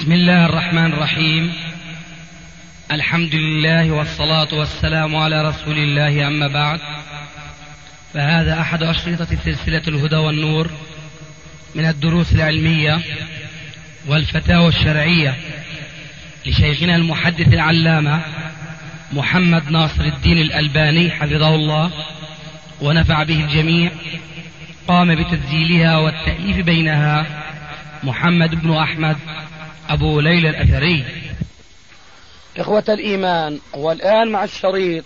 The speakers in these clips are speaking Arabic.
بسم الله الرحمن الرحيم. الحمد لله والصلاة والسلام على رسول الله، أما بعد، فهذا أحد أشرطة سلسلة الهدى والنور من الدروس العلمية والفتاوى الشرعية لشيخنا المحدث العلامة محمد ناصر الدين الألباني حفظه الله ونفع به الجميع. قام بتسجيلها والتأليف بينها محمد بن أحمد أبو ليلى الأثري. إخوة الإيمان، والآن مع الشريط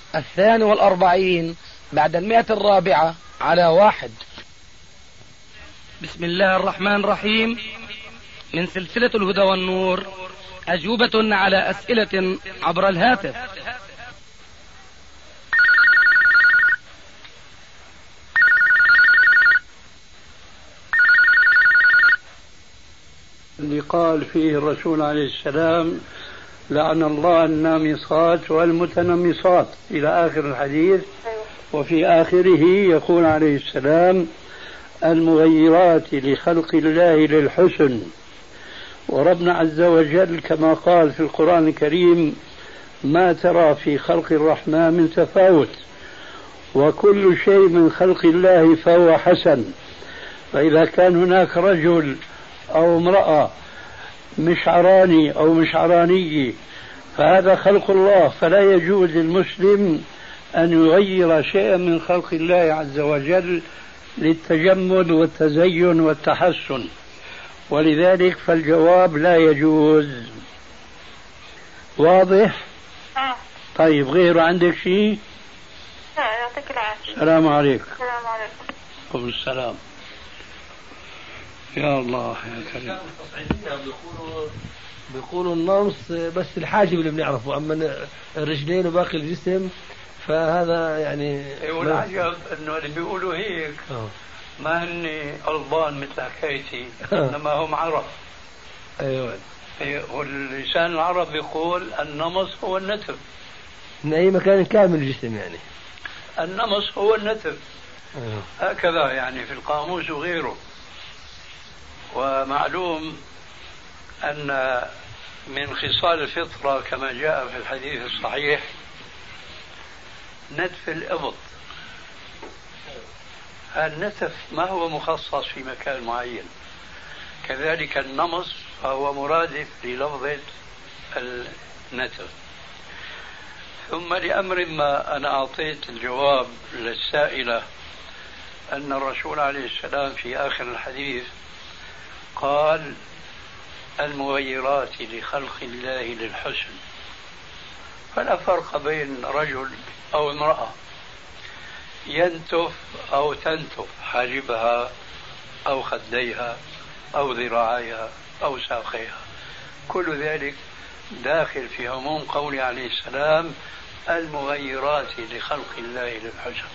42 بعد 104 على 1. بسم الله الرحمن الرحيم. من سلسلة الهدى والنور، أجوبة على أسئلة عبر الهاتف. اللي قال فيه الرسول عليه السلام: لعن الله النامصات والمتنمصات إلى آخر الحديث. وفي آخره يقول عليه السلام: المغيرات لخلق الله للحسن. وربنا عز وجل كما قال في القرآن الكريم: ما ترى في خلق الرحمن من تفاوت، وكل شيء من خلق الله فهو حسن. فإذا كان هناك رجل أو امرأة مشعراني أو مشعراني فهذا خلق الله، فلا يجوز للمسلم أن يغير شيئا من خلق الله عز وجل للتجمل والتزين والتحسن، ولذلك فالجواب لا يجوز. واضح؟ طيب، غيره عندك شيء؟ لا، يعطيك العافية. السلام عليكم. السلام عليكم. وعليكم السلام. يا الله يا كريم. بيقولوا النمص بس الحاجب اللي بنعرفه، اما الرجلين وباقي الجسم فهذا يعني. والعجب انه اللي بيقولوا هيك ما هن ألبان مثل حكايتي، انما هم عرب. ايوه. واللسان العرب يقول النمص هو النتف من اي مكان كامل الجسم، يعني النمص هو النتف. هكذا يعني في القاموس وغيره. ومعلوم أن من خصال الفطرة كما جاء في الحديث الصحيح نتف الإبط. النتف ما هو مخصص في مكان معين، كذلك النمص فهو مرادف للفظة النتف. ثم لأمر ما أنا أعطيت الجواب للسائلة أن الرسول عليه السلام في آخر الحديث قال: المغيرات لخلق الله للحسن. فلا فرق بين رجل أو امرأة ينتف أو تنتف حاجبها أو خديها أو ذراعيها أو ساقيها، كل ذلك داخل في عموم قوله عليه السلام: المغيرات لخلق الله للحسن.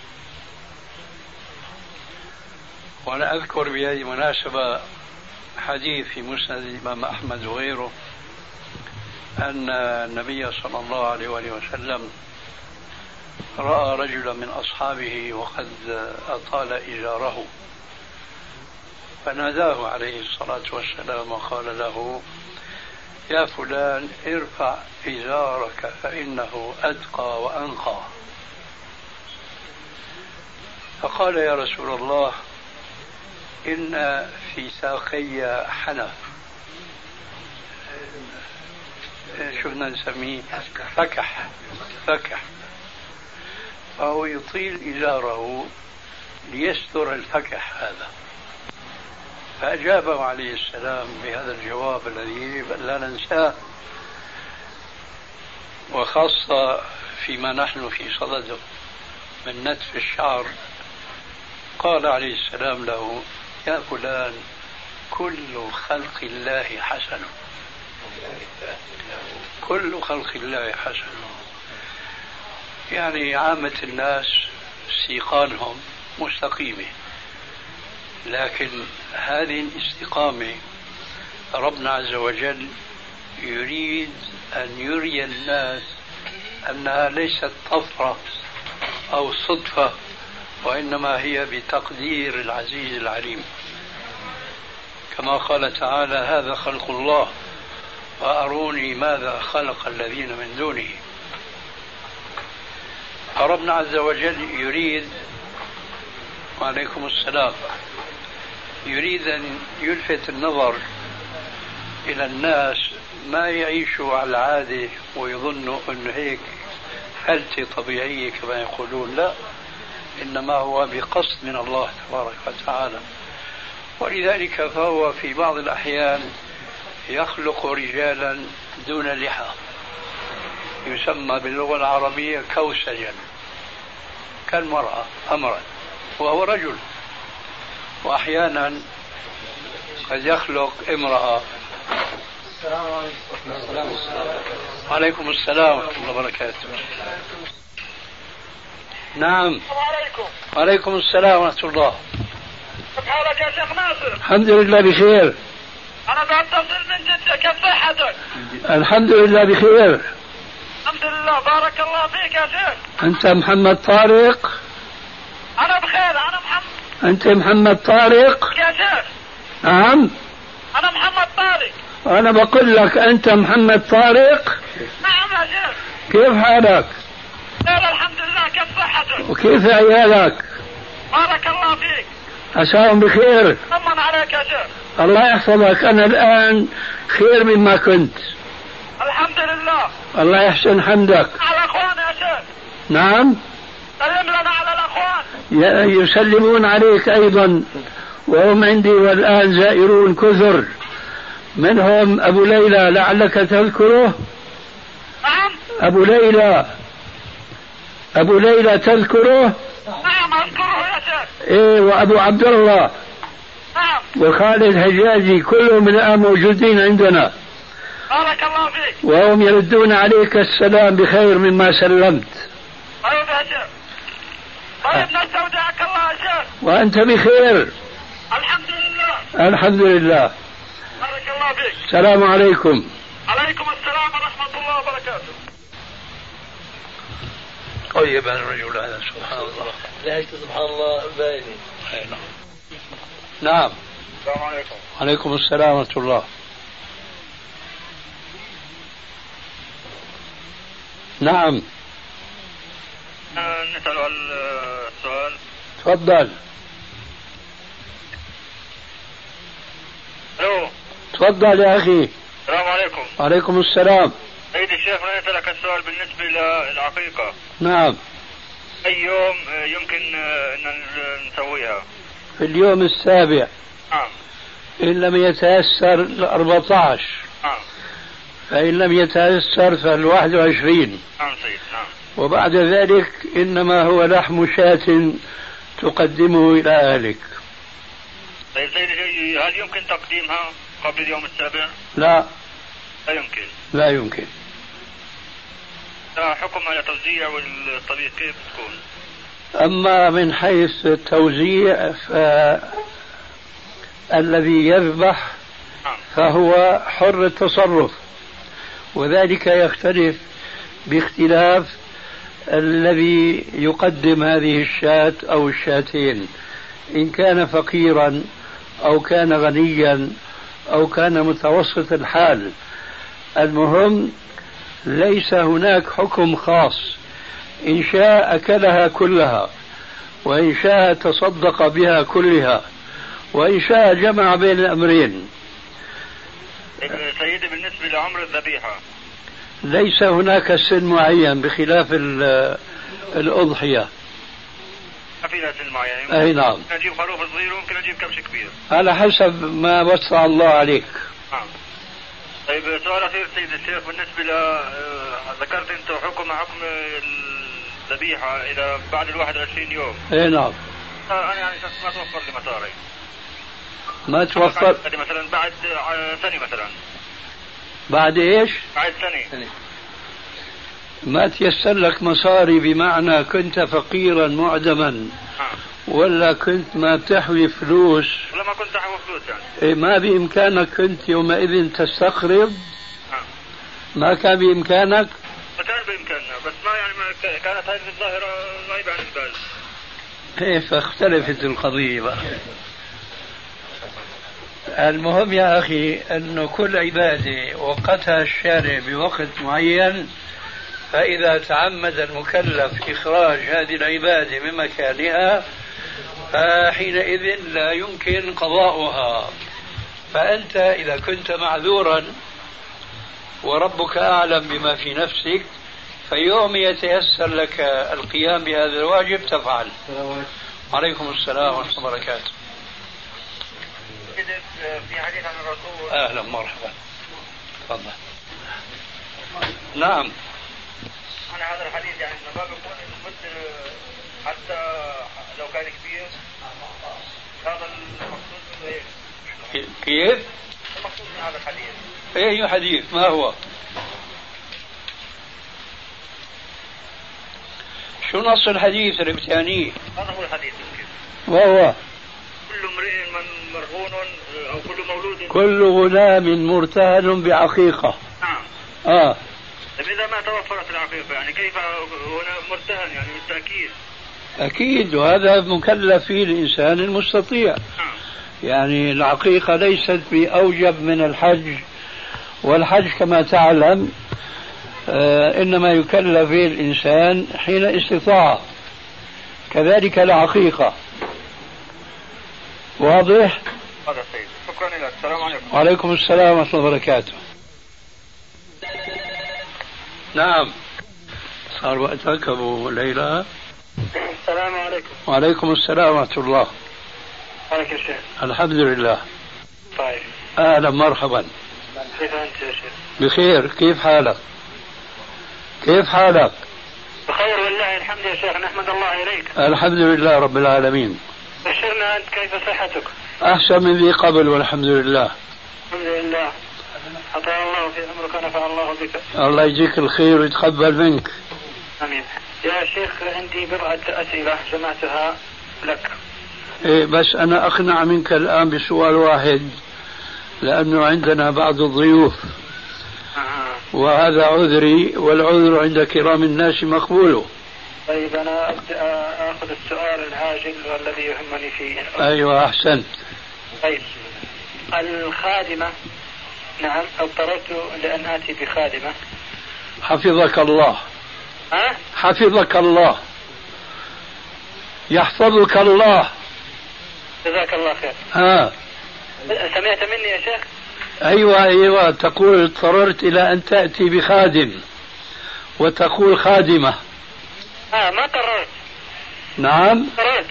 وأنا أذكر بهذه المناسبة حديث في مسند الإمام أحمد وغيره أن النبي صلى الله عليه وسلم رأى رجلا من أصحابه وقد أطال إزاره، فناداه عليه الصلاة والسلام وقال له: يا فلان، ارفع إزارك فإنه أتقى وأنقى. فقال: يا رسول الله، إن في ساقي حنف، شو بدنا نسميه، فكح، فهو يطيل إزاره ليستر الفكح هذا. فأجابه عليه السلام بهذا الجواب الذي لا ننساه، وخاصة فيما نحن في صدده من نتف الشعر. قال عليه السلام له: يا فلان، كل خلق الله حسن. كل خلق الله حسن، يعني عامة الناس استيقانهم مستقيمة، لكن هذه الاستقامة ربنا عز وجل يريد أن يري الناس أنها ليست طفرة أو صدفة، وإنما هي بتقدير العزيز العليم. كما قال تعالى: هذا خلق الله وأروني ماذا خلق الذين من دونه. ربنا عز وجل يريد، وعليكم السلام، يريد أن يلفت النظر إلى الناس ما يعيشوا على العادة ويظنوا أن هيك حالتي طبيعية كما يقولون. لا، إنما هو بقصد من الله تبارك وتعالى. ولذلك فهو في بعض الأحيان يخلق رجالا دون لحى، يسمى باللغة العربية كوسجا، كالمرأة أمرا وهو رجل. وأحيانا قد يخلق امرأة. وعليكم السلام ورحمة الله وبركاته. نعم. وعليكم السلام ورحمة الله. كيف حالك يا شيخ ناصر؟ الحمد لله بخير. أنا بتصل من جدة، كيف صحتك؟ الحمد لله بخير. الحمد لله، بارك الله فيك يا شيخ. أنت محمد طارق؟ أنا بخير، أنا محمد. أنت محمد طارق؟ يا شيخ. نعم. أنا محمد طارق. أنا بقول لك أنت محمد طارق؟ نعم يا شيخ. كيف حالك؟ خير الحمد لله، كيف صحتك؟ وكيف عيالك؟ بارك الله فيك. عساهم بخير. طمن عليك يا شيخ. الله يحفظك. أنا الآن خير مما كنت. الحمد لله. الله يحسن حمدك. على الأخوان يا شيخ. نعم. سلم لنا على الأخوان. يسلمون عليك أيضا، وهم عندي والآن زائرون كثر، منهم أبو ليلى لعلك تذكره. نعم. أبو ليلى تذكره. نعم أذكره يا شيخ. إيه، وأبو عبد الله. نعم. وخالد حجازي، كلهم الآن موجودين عندنا. بارك الله فيك. وهم يردون عليك السلام بخير مما سلمت. طيب يا شيخ. طيب نستودعك الله يا شيخ. وأنت بخير. الحمد لله. الحمد لله. بارك الله فيك. السلام عليكم. عليكم السلام ورحمة الله وبركاته. طيب الرجل هذا سبحان الله. لا سبحان الله بايني. نعم. السلام عليكم. عليكم السلام ورحمة الله. نعم. نسأل عن السؤال. تفضل. الو. تفضل يا أخي. السلام عليكم. وعليكم السلام. سيدي الشيخ، نسألك السؤال بالنسبة للعقيقة. نعم. أي يوم يمكن أن نسويها؟ في اليوم السابع. نعم. إن لم يتيسر 14. نعم. فإن لم يتيسر 21. نعم سيد. نعم. وبعد ذلك إنما هو لحم شاة تقدمه إلى أهلك. طيب سيدي، هل يمكن تقديمها قبل اليوم السابع؟ لا. لا يمكن. لا يمكن. حكم على توزيع والطريق كيف تكون؟ أما من حيث التوزيع فالذي يذبح فهو حر التصرف، وذلك يختلف باختلاف الذي يقدم هذه الشاة أو الشاتين، إن كان فقيرا أو كان غنيا أو كان متوسط الحال. المهم ليس هناك حكم خاص، إن شاء أكلها كلها، وإن شاء تصدق بها كلها، وإن شاء جمع بين الأمرين. سيدي بالنسبة لعمر الذبيحة ليس هناك سن معين بخلاف الأضحية. ما في لها سن معين؟ أي نعم. ممكن أجيب خروف صغير وممكن أجيب كبش كبير على حسب ما وسع الله عليك. نعم. طيب سؤال أخير سيد الشيخ، بالنسبة ذكرت أنت حكم الذبيحة إلى بعد 21 يوم. أي نعم. أنا يعني ما توفر لي مصاري. ما توفر مثلا بعد سنة مثلا. بعد إيش؟ بعد سنة. ما تيسر لك مصاري، بمعنى كنت فقيرا معدما ولا كنت ما تحوي فلوس؟ ولا ما كنت أحوي فلوس يعني. إيه، ما بإمكانك كنت يومئذ تستقرض؟ ما كان بإمكانك؟ ما كان بإمكاننا، بس ما يعني ما كانت هذه الظاهرة غايبة عن البال. إيه، فاختلفت القضية بقى. المهم يا أخي أنه كل عبادة وقتها الشارع بوقت معين، فإذا تعمد المكلف إخراج هذه العبادة من مكانها فحينئذ لا يمكن قضاؤها. فأنت إذا كنت معذورا وربك أعلم بما في نفسك، فيوم يتيسر لك القيام بهذا الواجب تفعل. عليكم السلام ورحمة الله وبركاته. في حديث عن الرسول. أهلا مرحبا. تفضل. نعم. عن هذا الحديث يعني ما بيكون المد حتى لو كان كبير، هذا المقصود منه ايش؟ كيف؟ المقصود من هذا الحديث أي حديث؟ ما هو؟ شو نص الحديث اللي بتعنيه؟ هذا هو الحديث. وهو كل امرئ من مرهون او كل مولود، كل غلام مرتهن بعقيقة. نعم. طيب إذا ما توفرت العقيقة يعني كيف هنا مرتهن يعني بالتأكيد؟ أكيد، وهذا مكلف فيه الإنسان المستطيع. يعني العقيقة ليست بأوجب من الحج، والحج كما تعلم إنما يكلف فيه الإنسان حين استطاع، كذلك العقيقة. واضح؟ هذا سيد، شكرا لك. السلام عليكم. وعليكم السلام ورحمة الله وبركاته. نعم، صار وقتك أبو ليلى. السلام عليكم. وعليكم السلام ورحمة الله. عليك يا شيخ. الحمد لله. طيب. أهلا مرحبا. كيف أنت يا شيخ؟ بخير، كيف حالك؟ كيف حالك؟ بخير والله الحمد يا شيخ، نحمد الله إليك. الحمد لله رب العالمين. بشرنا أنت، كيف صحتك؟ أحسن من ذي قبل والحمد لله. الحمد لله. أطال الله في عمرك ونفع الله بك. الله يجزيك الخير ويتقبل منك. آمين. يا شيخ عندي بضعة أسئلة جمعتها لك. إيه، بس أنا أقنع منك الآن بسؤال واحد، لأنه عندنا بعض الضيوف وهذا عذري، والعذر عند كرام الناس مقبول. طيب أنا أخذ السؤال العاجل والذي يهمني فيه. أيوة أحسنت. طيب الخادمة، نعم اضطررت لأن آتي بخادمة. حفظك الله. ها؟ حفظك الله. يحفظك الله. جزاك الله خير. ها، سمعت مني يا شيخ؟ أيوة تقول اضطررت إلى أن تأتي بخادم، وتقول خادمة. ما قررت. نعم قررت.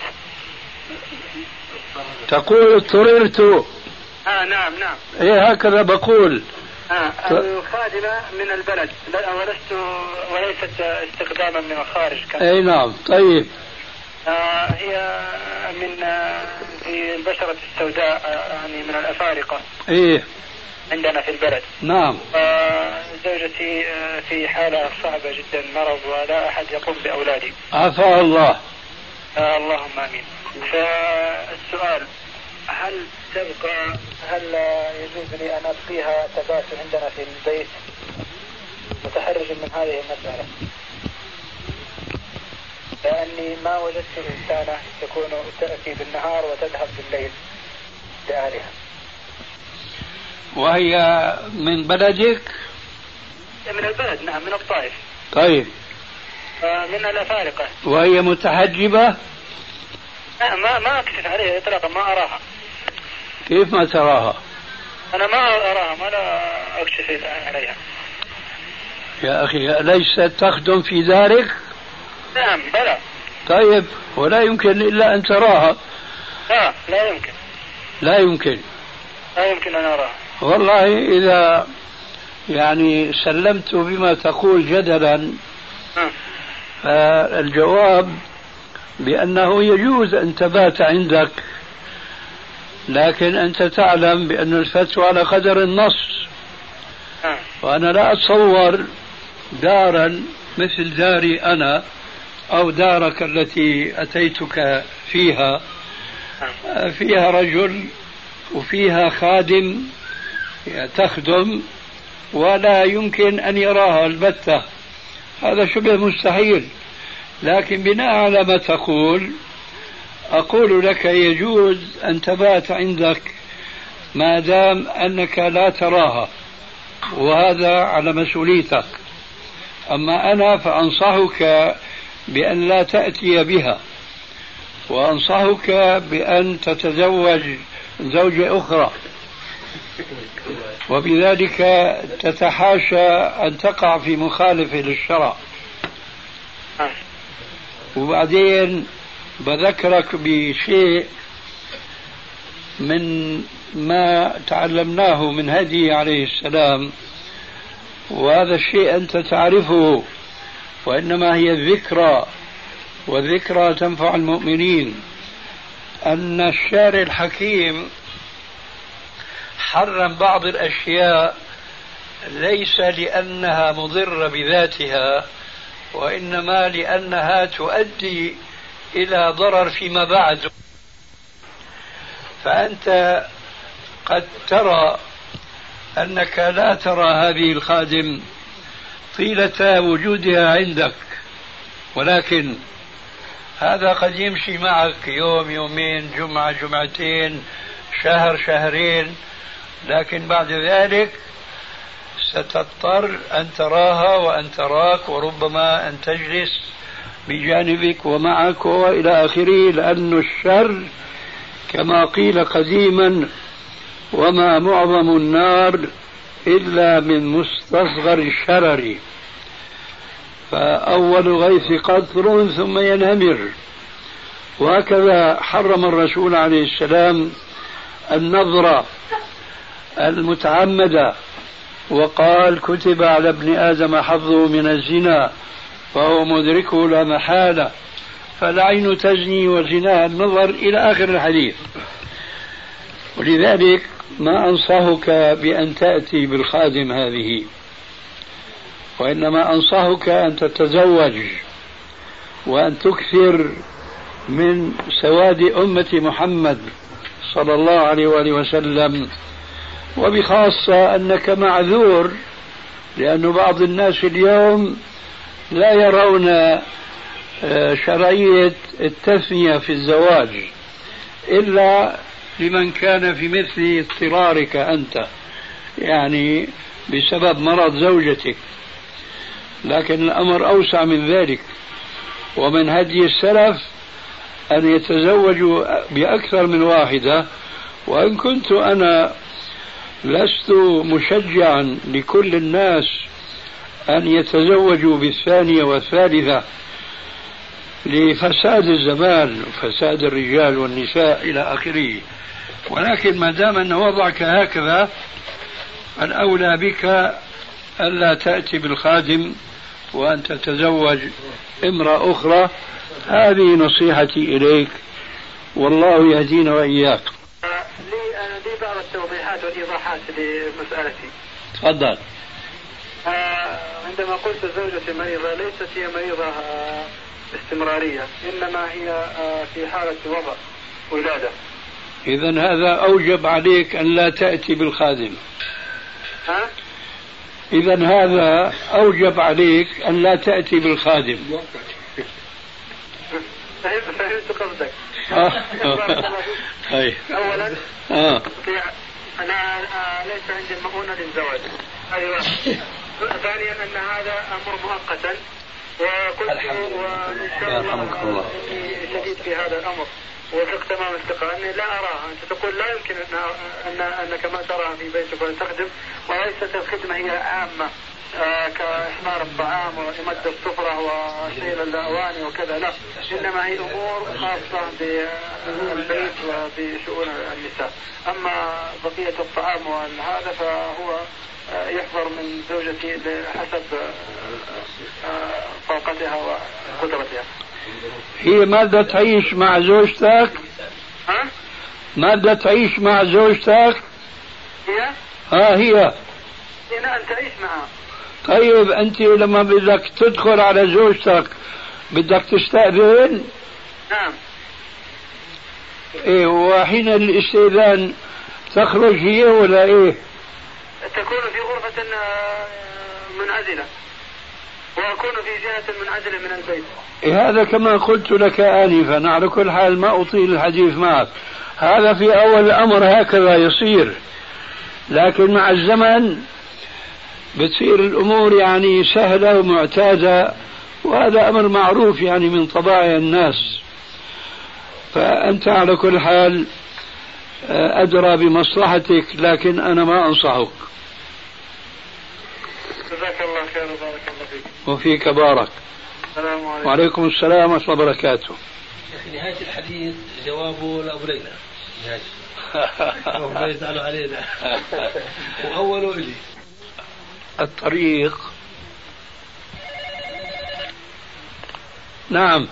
تقول اضطررت. نعم. إيه هكذا بقول. الخادمة من البلد وليست استخداما من الخارج. أي نعم. طيب. هي من في البشرة السوداء، يعني من الأفارقة. إيه عندنا في البلد. نعم. زوجتي في حالة صعبة جدا، مرض ولا أحد يقوم بأولادي. عفا الله. اللهم آمين. فالسؤال، هل يجوز لي أن أبقيها تبات عندنا في البيت متحرجا من هذه المسألة؟ لأني ما وجدت إنسانة تأتي بالنهار وتذهب بالليل لأهلها. وهي من بلدك؟ من البلد، نعم، من الطائف. طيب. من الأفارقة. وهي متحجبة؟ ما أكشف عليها إطلاقا، ما أراها. كيف ما تراها؟ أنا ما أراها، ما لا أكشف عليها. يا أخي أليست تخدم في دارك؟ نعم بلى. طيب، ولا يمكن إلا أن تراها. لا يمكن. لا يمكن أن أراها. والله إذا يعني سلمت بما تقول جدلا، فالجواب بأنه يجوز أن تبات عندك، لكن أنت تعلم بأن الفتوى على قدر النص. وأنا لا أتصور دارا مثل داري أنا أو دارك التي أتيتك فيها رجل وفيها خادم تخدم ولا يمكن أن يراها البتة، هذا شبه مستحيل. لكن بناء على ما تقول أقول لك يجوز أن تبات عندك ما دام أنك لا تراها، وهذا على مسؤوليتك. أما أنا فأنصحك بأن لا تأتي بها، وأنصحك بأن تتزوج زوجة أخرى، وبذلك تتحاشى أن تقع في مخالفة للشرع. وبعدين بذكرك بشيء من ما تعلمناه من هدي عليه السلام، وهذا الشيء أنت تعرفه، وإنما هي الذكرى، والذكرى تنفع المؤمنين. أن الشارع الحكيم حرم بعض الأشياء ليس لأنها مضرة بذاتها، وإنما لأنها تؤدي إلى ضرر فيما بعد. فأنت قد ترى أنك لا ترى هذه الخادم طيلة وجودها عندك، ولكن هذا قد يمشي معك يوم يومين، جمعة جمعتين، شهر شهرين، لكن بعد ذلك ستضطر أن تراها وأن تراك، وربما أن تجلس بجانبك ومعك وإلى آخره، لأن الشر كما قيل قديما: وما معظم النار إلا من مستصغر الشرر، فأول غيث قطر ثم ينهمر. وهكذا حرم الرسول عليه السلام النظرة المتعمدة، وقال: كتب على ابن آدم حظه من الزنا فهو مدركه لا محالة، فالعين تزني وزناها النظر، إلى آخر الحديث. ولذلك ما أنصحك بأن تأتي بالخادم هذه، وإنما أنصحك أن تتزوج وأن تكثر من سواد أمة محمد صلى الله عليه وآله وسلم، وبخاصة أنك معذور، لأن بعض الناس اليوم لا يرون شرعية التثنية في الزواج إلا لمن كان في مثل اضطرارك أنت، يعني بسبب مرض زوجتك. لكن الأمر أوسع من ذلك، ومن هدي السلف أن يتزوجوا بأكثر من واحدة. وإن كنت أنا لست مشجعا لكل الناس أن يتزوجوا بالثانية والثالثة لفساد الزمان وفساد الرجال والنساء إلى آخره، ولكن ما دام أن وضعك هكذا الأولى بك ألا تأتي بالخادم وأن تتزوج امرأة أخرى. هذه نصيحتي إليك، والله يهدينا وإياك. لي بعض التوضيحات والإيضاحات لمسألتي. تفضل. عندما قلت زوجتي مريضة، ليست هي مريضة استمرارية، إنما هي في حالة وضع ولادة. إذن هذا أوجب عليك أن لا تأتي بالخادم. إذن هذا أوجب عليك أن لا تأتي بالخادم. فهمت قصدك. أولا أنا ليس عندي المؤونة للزواج، أيوة. ثانيا أن هذا أمر مؤقتا، وقلت وإن شاء الله شديد في هذا الأمر وثق تمام الثقة أني لا أراها. أنت تقول لا يمكن أنك ما تراها في بيتك وأن تخدم، وليست الخدمة هي عامة كإحمار الطعام وإمد السفرة وشيل الأواني وكذا، لا، إنما هي أمور خاصة بالبيت وبشؤون النساء. أما بقية الطعام وهذا فهو يحضر من زوجتي بحسب طاقتها وقدرتها. هي ماذا تعيش مع زوجتك؟ ماذا تعيش مع زوجتك؟ هي أن تعيش معها. طيب أنت لما بدك تدخل على زوجتك بدك تستأذن؟ نعم. إيه، وحين الاستئذان تخرج هي ولا إيه؟ تكون في غرفة منعزلة، وأكون في جهة منعزلة من البيت. إيه، هذا كما قلت لك آنفا. على كل حال ما أطيل الحديث معك. هذا في أول الأمر هكذا يصير، لكن مع الزمن بتصير الأمور يعني سهلة ومعتادة، وهذا أمر معروف يعني من طبائع الناس. فأنت على كل حال أدرى بمصلحتك، لكن أنا ما أنصحك. جزاك الله خير وبارك الله فيك. وفيك بارك. السلام عليكم. وعليكم السلام ورحمة الله وبركاته. نهاية الحديث جوابه لأبو ليلى. ما يزعلوا علينا. وأوله إلي الطريق. نعم.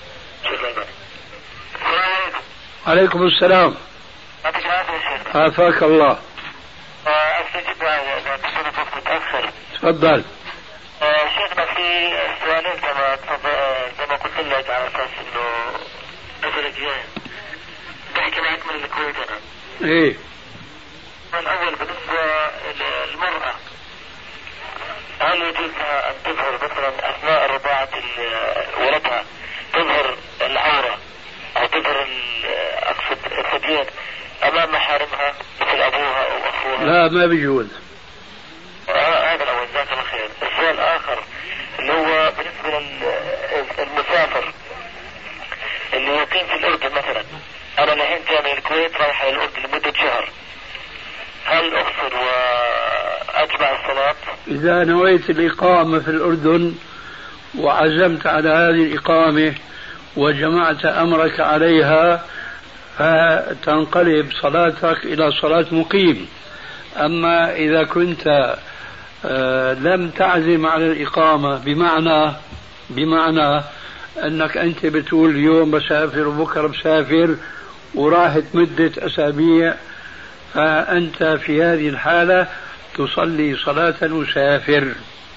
عليكم السلام. عافاك الله. أستجيب بصورة متأخر. تفضل. شيخنا في سؤالين زي ما قلت لك على أساس إنه الأسئلة الجاية بحكي معك من الكويت أنا. إيه. الأول بالنسبة للمرأة، هل يجوز أن تظهر مثلا أثناء رضاعة ولدها تظهر العورة أو تظهر أقصد الثديين أمام محارمها مثل أبوها أو أخوها؟ لا، ما بيجوز. هذا الأول. جزاك الله خير. السؤال الآخر اللي هو بالنسبة للمسافر اللي يقيم في الأردن مثلا، أنا الحين جاي من الكويت رايح إلى الأردن لمدة شهر، هل أقصر وأتبع الصلاة؟ إذا نويت الإقامة في الأردن وعزمت على هذه الإقامة وجمعت أمرك عليها، فتنقلب صلاتك إلى صلاة مقيم. أما إذا كنت لم تعزم على الإقامة، بمعنى أنك أنت بتقول اليوم بسافر وبكرة بسافر وراحت مدة أسابيع، فأنت في هذه الحالة تصلي صلاة مسافر.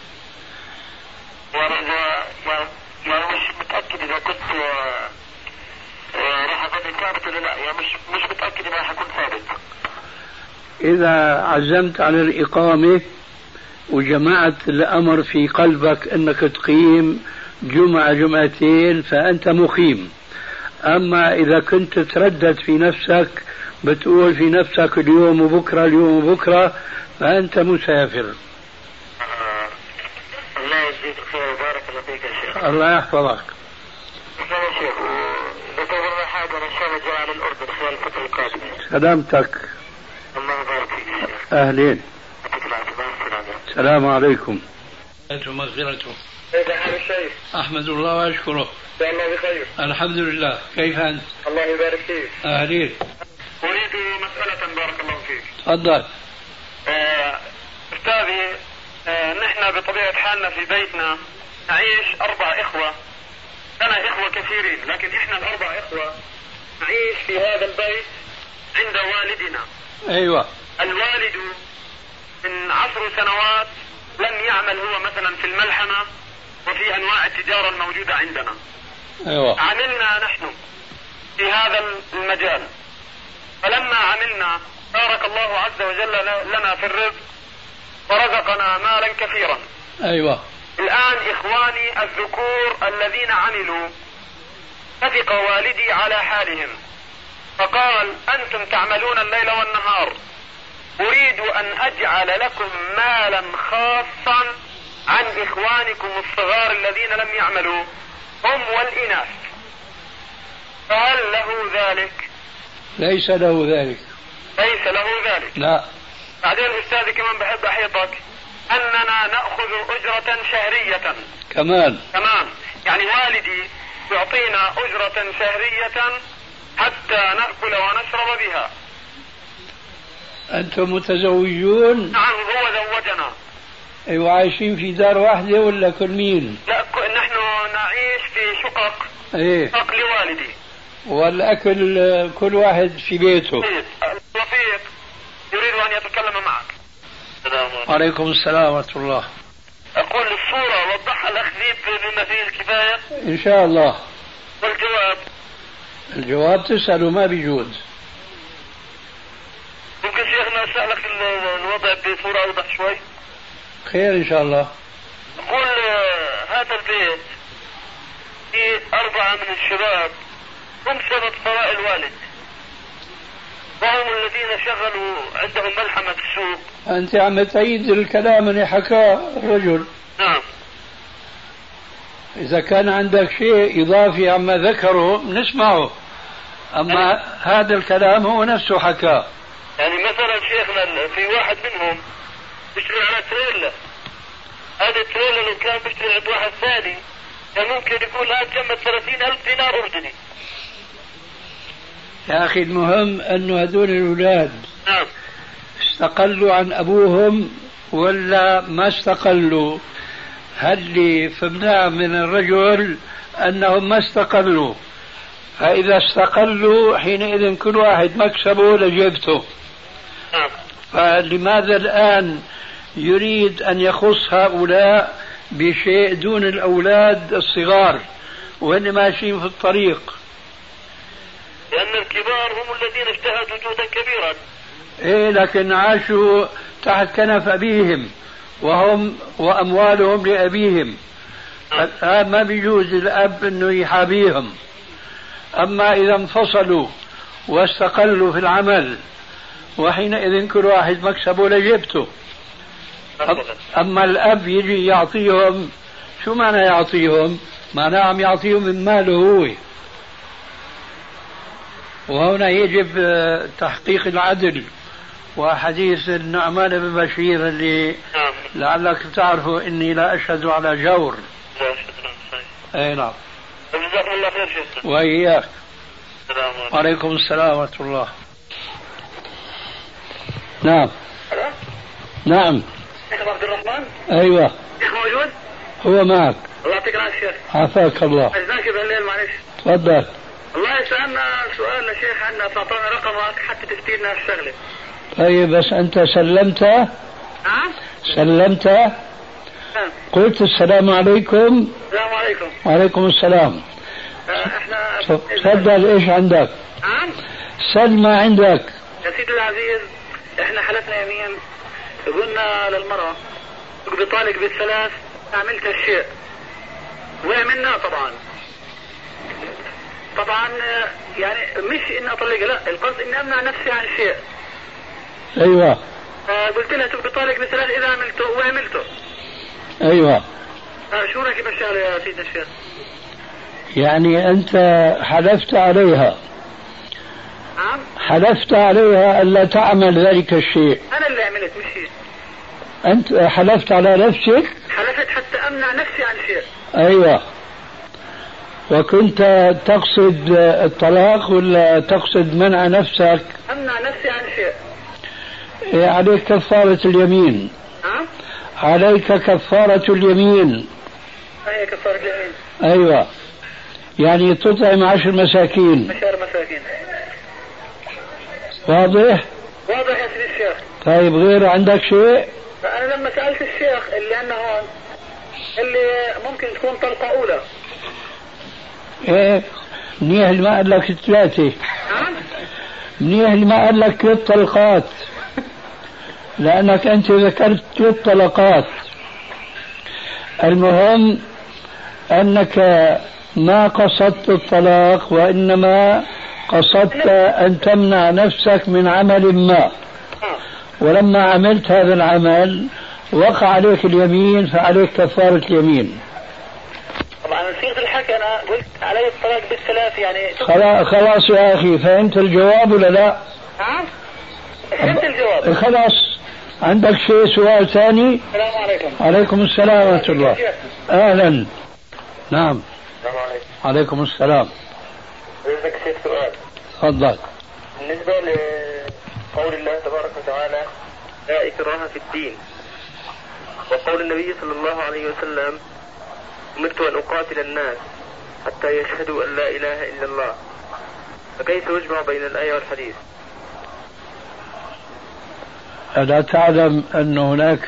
يعني مش متأكد إذا كنت راح أكون ثابت ولا لا، يعني مش متأكد إذا راح أكون ثابت. إذا عزمت على الإقامة وجمعت الأمر في قلبك أنك تقيم جمعة جمعتين فأنت مقيم. أما إذا كنت تردد في نفسك، بتقول في نفسك اليوم وبكرة اليوم وبكرة، فأنت مسافر. الله يجزيك الخير وبارك الله فيك يا شيخ. الله يحفظك. يا شيخ، بتظهر حاجة إن شاء الله جاء على الأردن خلال الفترة القادمة. سلامتك. الله يبارك فيك يا شيخ. أهلين. يعطيك العافية. السلام عليكم. مغفرته. كيف حال الشيخ؟ أحمد الله وأشكره. إن شاء الله بخير. الحمد لله. كيف أنت؟ الله يبارك فيك. أهلين. أريد مسألة بارك الله فيك. تفضل. أستاذي، نحن بطبيعة حالنا في بيتنا نعيش 4 إخوة. أنا إخوة كثيرين، لكن إحنا ال4 إخوة نعيش في هذا البيت عند والدنا. أيوة. الوالد من 10 سنوات لم يعمل هو مثلا في الملحمة وفي أنواع التجارة الموجودة عندنا. أيوة. عملنا نحن في هذا المجال، فلما عملنا بارك الله عز وجل لنا في الرزق ورزقنا مالا كثيرا. أيوة. الآن إخواني الذكور الذين عملوا اتفق والدي على حالهم، فقال أنتم تعملون الليل والنهار، أريد أن أجعل لكم مالا خاصا عن إخوانكم الصغار الذين لم يعملوا هم والإناث، فهل له ذلك؟ ليس له ذلك. ليس له ذلك. لا. بعدين أستاذي كمان بحب أحيطك أننا نأخذ أجرة شهرية كمان. يعني والدي يعطينا أجرة شهرية حتى نأكل ونشرب بها. أنتم متزوجون؟ نعم، هو زوجنا. أيوة. عايشين في دار واحدة ولا كل مين؟ لا، نحن نعيش في شقق. إيه. شقق لوالدي. والأكل كل واحد في بيته. رفيق يريد أن يتكلم معك. وعليكم السلام ورحمة الله. أقول الصورة وضحها الأخ ذيب بما فيه الكفاية إن شاء الله. والجواب تسأله ما بيجوز. ممكن شيخنا أسألك الوضع بصورة أوضح شوي؟ خير إن شاء الله. أقول هذا البيت في 4 من الشباب هم سبب ثراء الوالد، وهم الذين شغلوا عندهم ملحمة في السوق. أنت عم تعيد الكلام اللي حكاه الرجل. نعم. إذا كان عندك شيء إضافي عما ذكره نسمعه، أما هذا الكلام هو نفسه حكاه. يعني مثلا شيخنا في واحد منهم بيشتغل على تريلا، هذا التريلا لو كان بيشتغل عند واحد ثاني كان ممكن يكون الآن جمد 30,000 دينار أردني. يا أخي المهم أنه هذول الأولاد نعم استقلوا عن أبوهم ولا ما استقلوا؟ هل اللي فهمناه من الرجل أنهم ما استقلوا، فإذا استقلوا حينئذ كل واحد مكسبه لجيبته. نعم. فلماذا الآن يريد أن يخص هؤلاء بشيء دون الأولاد الصغار وهم ماشيين في الطريق؟ لأن الكبار هم الذين اجتهدوا جهدا كبيرا. إيه لكن عاشوا تحت كنف أبيهم وهم وأموالهم لأبيهم. ما بيجوز الأب أنه يحابيهم. أما إذا انفصلوا واستقلوا في العمل وحينئذ كل واحد مكسبه لجيبته. أما الأب يجي يعطيهم، شو معنى يعطيهم؟ معناه عم يعطيهم من ماله هو. وهنا يجب تحقيق العدل. وحديث النعمان بن بشير اللي لعلك تعرفوا إني لا أشهد على جور. أي نعم. جزاكم الله خير شيخ. وإياك. السلام عليكم. وعليكم السلام ورحمة الله. نعم. نعم. شيخ عبد الرحمن. أيوة. شيخ موجود؟ هو معك. الله يعطيك العافية شيخ. عافاك الله. أجزاك بالليل معلش. تفضل. والله سألنا سؤال يا شيخ عنا فأعطانا رقمك حتى تفتينا الشغلة. طيب بس أنت سلمت؟ نعم. سلمت؟ نعم. قلت السلام عليكم. السلام عليكم. وعليكم السلام. احنا تفضل ايش عندك؟ نعم. سل ما عندك. يا سيدي العزيز احنا حلفنا يمين قلنا للمرأة بطالق بالثلاث عملت الشيء وعملناه طبعا يعني مش اني اطلقها، لا القصد اني امنع نفسي عن شيء. ايوه. قلت لها تبقى طالق بالثلاث اذا عملته وعملته. ايوه. شو رايك بالشغله يا سيدنا الشيخ؟ يعني انت حلفت عليها. نعم. حلفت عليها الا تعمل ذلك الشيء. انا اللي عملت مش هي. انت حلفت على نفسك؟ حلفت حتى امنع نفسي عن شيء. ايوه. وكنت تقصد الطلاق ولا تقصد منع نفسك؟ امنع نفسي عن شيء. عليك كفارة اليمين. نعم. عليك كفارة اليمين. هي كفارة اليمين. ايوه. يعني تطعم 10 مساكين. 10 مساكين. واضح؟ واضح يا سيدي الشيخ. طيب غير عندك شيء؟ فأنا لما سألت الشيخ اللي عندنا هون اللي ممكن تكون طلقة أولى. ايه منيح اللي ما قال لك 3. نعم. منيح اللي ما قال لك 3 طلقات، لأنك أنت ذكرت 3 طلقات. المهم أنك ما قصدت الطلاق وإنما قصدت أن تمنع نفسك من عمل ما، ولما عملت هذا العمل وقع عليك اليمين فعليك كفارة اليمين. طبعا صيغة الحكي أنا قلت علي الطلاق بالثلاث يعني. خلاص يا أخي فهمت الجواب ولا لا؟ نعم فهمت الجواب. خلاص. عندك شيء سؤال ثاني؟ السلام عليكم. عليكم السلام ورحمة الله. أهلا. نعم. السلام عليكم. عليكم السلام. بدك شيء سؤال. تفضل. بالنسبة لقول الله تبارك وتعالى لا إكراه في الدين، وقول النبي صلى الله عليه وسلم أمرت أن أقاتل الناس حتى يشهدوا أن لا إله إلا الله، فكيف يجمع بين الآية والحديث؟ ألا تعلم أن هناك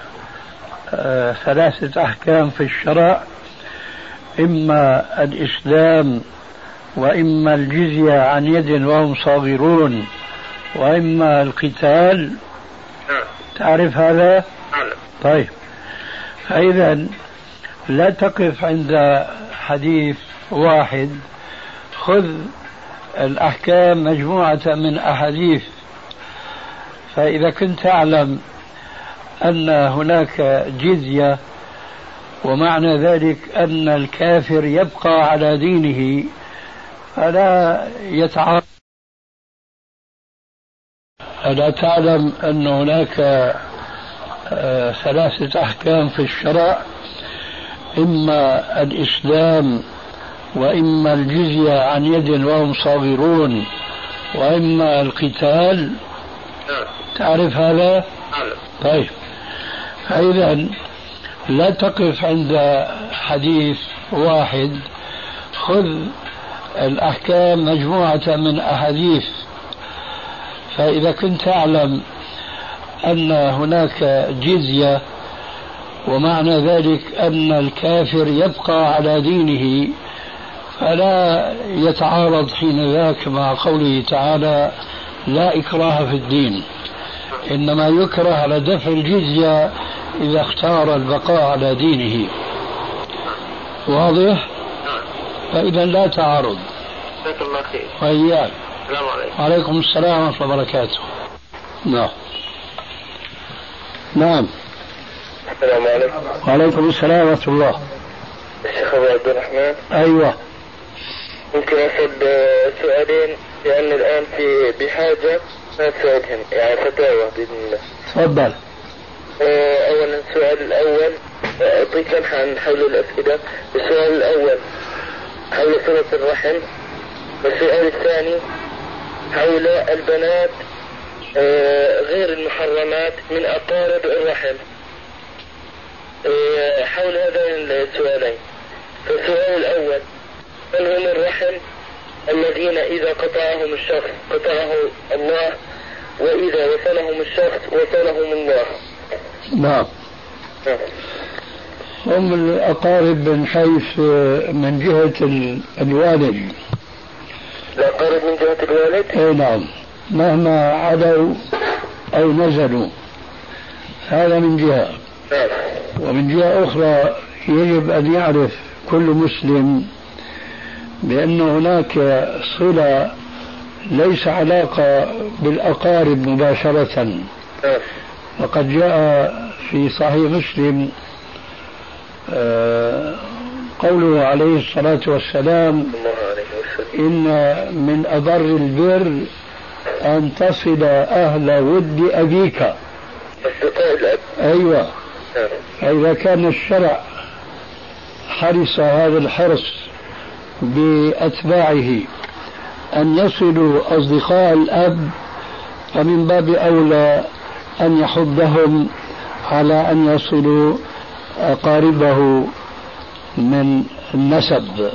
3 أحكام في الشرع، إما الإسلام وإما الجزية عن يد وهم صاغرون وإما القتال؟ تعرف هذا؟ طيب فإذا لا تقف عند حديث واحد، خذ الأحكام مجموعة من أحاديث، فإذا كنت تعلم أن هناك جزية ومعنى ذلك أن الكافر يبقى على دينه فلا يتعارض. ألا تعلم أن هناك ثلاثة أحكام في الشرع، إما الإسلام وإما الجزية عن يد وهم صاغرون وإما القتال؟ تعرف هذا؟ طيب، فإذا لا تقف عند حديث واحد، خذ الأحكام مجموعة من أحاديث. فإذا كنت تعلم أن هناك جزية ومعنى ذلك أن الكافر يبقى على دينه فلا يتعارض حين ذاك مع قوله تعالى لا إكراه في الدين، إنما يكره على دفع الجزية إذا اختار البقاء على دينه. واضح؟ فإذا لا تعارض. جزاك الله خير. وإياك. السلام عليكم. وعليكم السلام ورحمة الله وبركاته. نعم. نعم. السلام عليكم. وعليكم السلام ورحمة الله. الشيخ أبو عبد الرحمن. أيوة. ممكن أسأل سؤالين لأن الآن بحاجة أسألهم يعني فتاوى بإذن الله. تفضل. أولا السؤال الأول أعطيك لمحة عن حول الأسئلة. السؤال الأول حول صلة الرحم، والسؤال الثاني حول البنات غير المحرمات من أقارب الرحم. حول هذين السؤالين، فالسؤال الأول من هم الرحم الذين إذا قطعهم الشخص قطعه الله، وإذا وصلهم الشخص وصلهم الله؟ نعم. هم الأقارب من حيث من جهة الوالد. الأقارب من جهة الوالد؟ أي نعم، مهما علوا أو نزلوا، هذا من جهة. ومن جهة أخرى يجب أن يعرف كل مسلم بأن هناك صلة ليس علاقة بالأقارب مباشرة. وقد جاء في صحيح مسلم قوله عليه الصلاة والسلام إن من أبر البر أن تصل أهل ود أبيك. أيوة. فإذا كان الشرع حرص هذا الحرص بأتباعه أن يصلوا أصدقاء الأب، فمن باب أولى أن يحضهم على أن يصلوا أقاربه من النسب.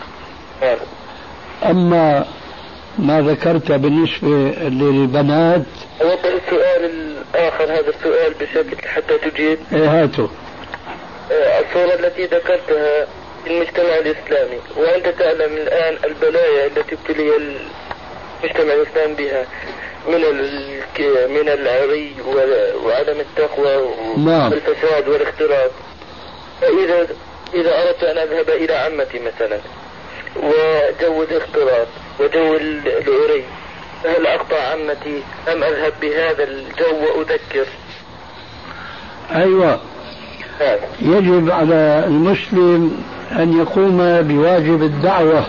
أما ما ذكرت بالنسبة للبنات، أوضح السؤال الآخر هذا السؤال بشكل حتى تجيب. هاتوا. الصورة التي ذكرتها في المجتمع الإسلامي، وأنت تعلم الآن البلايا التي ابتلي المجتمع الإسلامي بها من العري وعدم التقوى والفساد والاختلاط. فإذا أردت أن أذهب إلى عمتي مثلا وجو الاختلاط وجو العري، فهل أقطع عمتي أم أذهب بهذا الجو وأذكر؟ أيوة. يجب على المسلم أن يقوم بواجب الدعوة.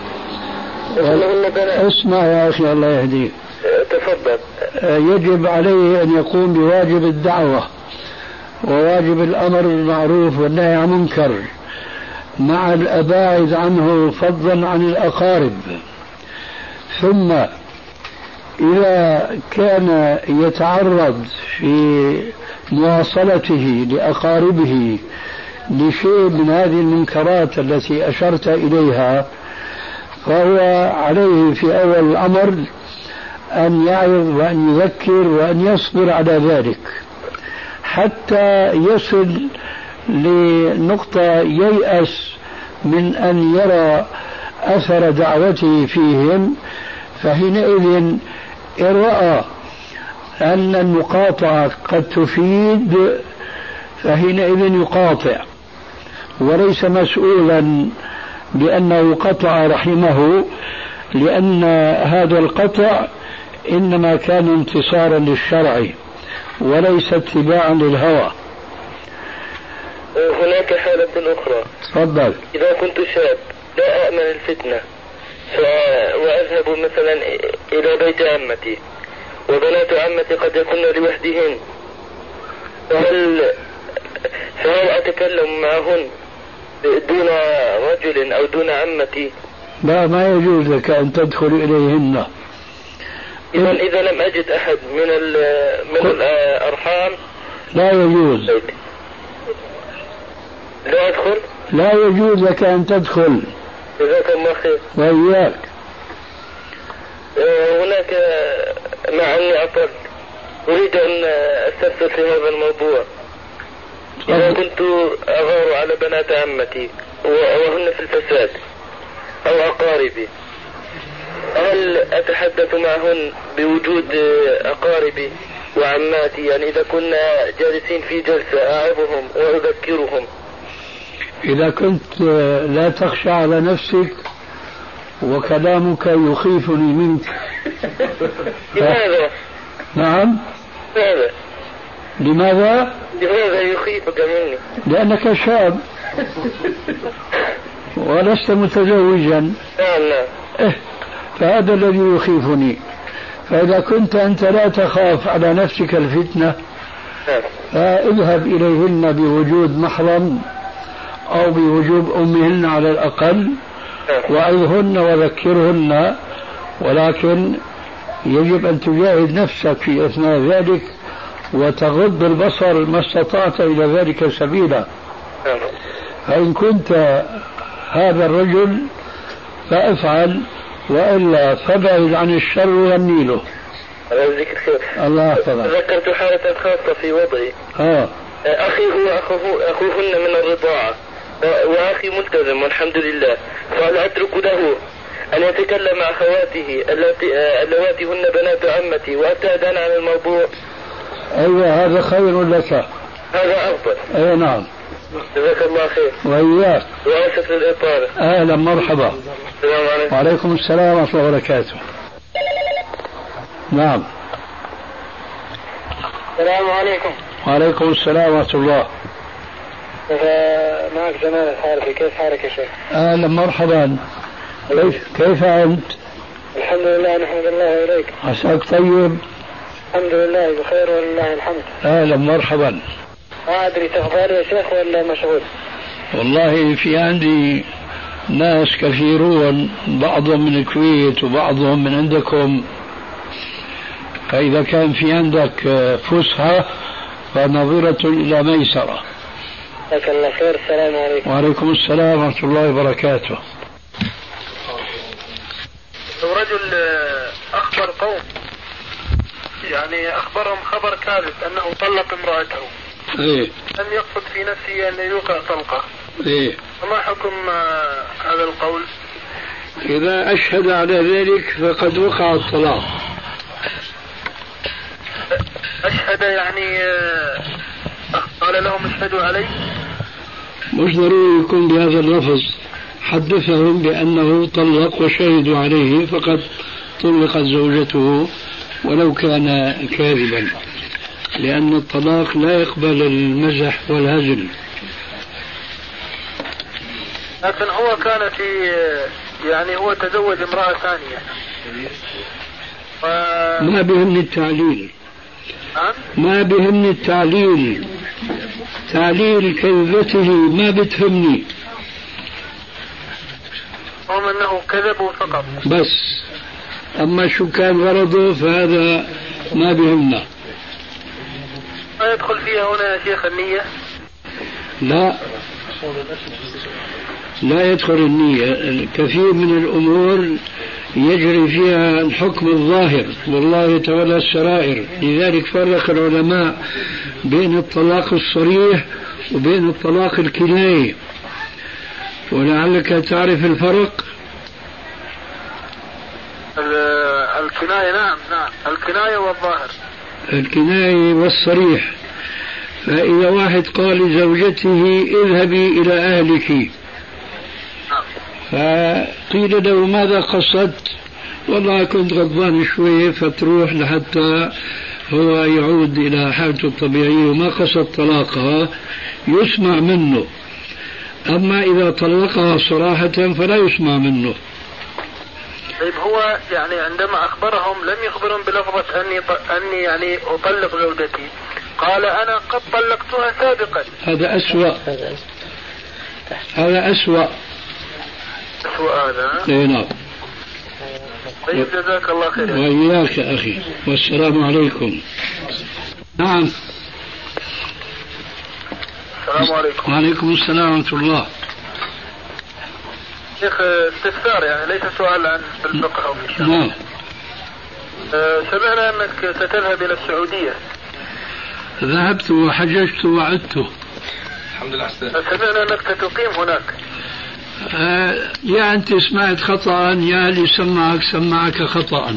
اسمع يا أخي الله يهديك. تفضل. يجب عليه أن يقوم بواجب الدعوة وواجب الأمر بالمعروف والنهي عن المنكر مع الأباعد عنه فضلا عن الأقارب. ثم إذا كان يتعرض في مواصلته لأقاربه لشيء من هذه المنكرات التي أشرت إليها، فهو عليه في أول الأمر أن يعظ وأن يذكر وأن يصبر على ذلك حتى يصل لنقطة ييأس من أن يرى أثر دعوته فيهم. فحينئذ إن رأى أن المقاطعة قد تفيد فحينئذ يقاطع، وليس مسؤولا بأنه قطع رحمه لأن هذا القطع إنما كان انتصارا للشرع وليس اتباعا للهوى. هناك حالة أخرى. تفضل. إذا كنت شاب لا أأمن الفتنة وأذهب مثلا إلى بيت عمتي وبنات عمتي قد يكون لوحدهن، فهل أتكلم معهن دون رجل أو دون عمتي؟ لا، ما يجوز لك أن تدخل إليهن. إذا لم أجد أحد من الأرحام لا يجوز. لا أدخل؟ لا يجوز لك أن تدخل. جزاك الله خير. وإياك. هناك مع أني أطلت أريد أن أستفسر في هذا الموضوع. إذا كنت أغار على بنات عمتي وهن في الفساد أو أقاربي، هل أتحدث معهن بوجود أقاربي وعماتي؟ يعني إذا كنا جالسين في جلسة أعظهم وأذكرهم. إذا كنت لا تخشى على نفسك وكلامك يخيفني منك. لماذا؟ نعم. لماذا؟ لماذا؟ لماذا يخيفك مني؟ لأنك شاب ولست متزوجا. نعم. فهذا الذي يخيفني. فإذا كنت أنت لا تخاف على نفسك الفتنة فاذهب إليهن بوجود محرم أو بوجود أمهن على الأقل وعظهن وذكرهن، ولكن يجب أن تجاهد نفسك في أثناء ذلك وتغض البصر ما استطعت إلى ذلك سبيلا. فإن كنت هذا الرجل فافعل، وإلا فابعد عن الشر والنيله. الله يحفظك. ذكرت حالة خاصة في وضعي. أخي هو أخوهن من الرضاعة، وأخي ملتزم والحمد لله، فهل أترك له أن يتكلم مع أخواته اللواتي هن بنات عمتي وأبتعد عن الموضوع؟ أيوة، هذا خير لك. هذا أفضل. أي نعم. جزاك الله خير. وإياك. وأسف للإطالة. أهلا مرحبا. السلام عليكم. وعليكم السلام ورحمة الله وبركاته. نعم. السلام عليكم. وعليكم السلام ورحمة الله. معك جمال الحارثي، كيف حالك يا شيخ؟ أهلا مرحبا. كيف أنت؟ الحمد لله، نحمد الله إليك. عساك طيب؟ الحمد لله بخير ولله الحمد. أهلا مرحبا. ما أدري تغفر يا شيخ ولا مشغول؟ والله في عندي ناس كثيرون، بعضهم من الكويت وبعضهم من عندكم، فإذا كان في عندك فسحة فنظرة إلى ميسرة. جزاك الله خير. السلام عليكم. وعليكم السلام ورحمة الله وبركاته. لو رجل أخبر قوم، يعني أخبرهم خبر كاذب أنه طلق امرأته، لم يقصد في نفسه أن يوقع طلقة، فما حكم هذا القول؟ إذا أشهد على ذلك فقد وقع الطلاق. أشهد يعني قال لهم اشهدوا علي؟ مش ضروري يكون بهذا اللفظ، حدثهم بأنه طلق وشهدوا عليه فقد طلقت زوجته ولو كان كاذبا، لأن الطلاق لا يقبل المزح والهزل. لكن هو كان في يعني هو تزوج امرأة ثانية. ما بهمني التعليل. ما بهمني التعليل، تعليل كذبته ما بتهمني، هم أنه كذبوا فقط بس. أما شو كان غرضه فهذا ما بهمنا. ما يدخل فيها هنا يا شيخ النية؟ لا يدخل النية. الكثير من الأمور يجري فيها الحكم الظاهر والله يتولى السرائر. لذلك فرق العلماء بين الطلاق الصريح وبين الطلاق الكناية، ولعلك تعرف الفرق. الكناية نعم الكناية والظاهر. الكناية والصريح، فإذا واحد قال لزوجته اذهبي إلى أهلك فقيل له ماذا قصدت؟ والله كنت غضبان شوي فتروح لحتى هو يعود إلى حالته الطبيعية وما قصد طلاقها يسمع منه، أما إذا طلقها صراحة فلا يسمع منه. طيب هو يعني عندما أخبرهم لم يخبرهم بلفظة أني يعني أطلق زوجتي، قال أنا قد طلقتها سابقا. هذا أسوأ، هذا أسوأ هذا. نعم. طيب جزاك الله خير. وإياك أخي، والسلام عليكم. نعم. السلام عليكم. وعليكم السلام ورحمة الله. شيخ استفسار يعني ليس سؤال عن الفقه أو في الشرع. نعم. سمعنا أنك ستذهب إلى السعودية. ذهبت وحججت وعدت. الحمد لله. سمعنا أنك ستقيم هناك. يا أنت سمعت خطأ يا اللي سمعك خطأ.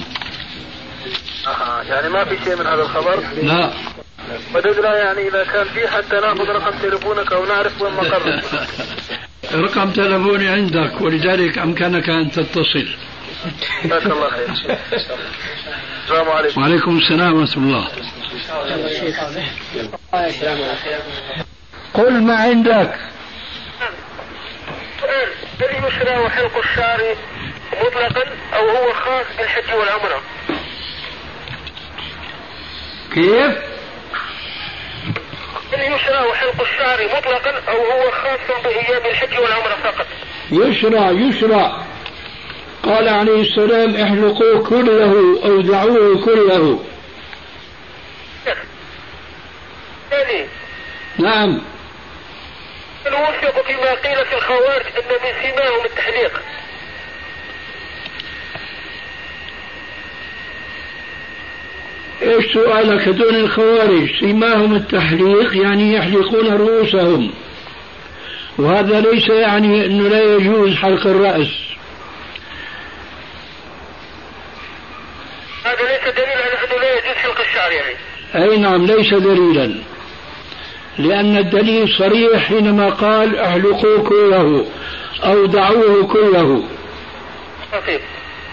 يعني ما في شيء من هذا الخبر؟ لا. وددنا يعني إذا كان في حتى نأخذ رقم تليفونك أو نعرف وين مقرك. رقم تليفوني عندك ولذلك أمكنك أن تتصل. جزاك الله خير. السلام عليكم. وعليكم السلام ورحمة الله. قل ما عندك. هل يشرع حلق الشعر مطلقا أو هو خاص بالحج والعمرة؟ كيف؟ هل يشرع حلق الشعر مطلقا أو هو خاص بأيام الحج والعمرة فقط؟ يشرع. قال عليه السلام احلقوه كله أو دعوه كله. ثاني. نعم. الوثق فيما قيل في الخوارج أن من سماهم التحليق. ايش سؤالك؟ دون الخوارج سماهم التحليق يعني يحلقون رؤوسهم، وهذا ليس يعني انه لا يجوز حلق الرأس. هذا ليس دليل على انه لا يجوز حلق الشعر يعني. اي نعم ليس دليلا، لأن الدليل صريح حينما قال احلقوه كله أو دعوه كله. طيب.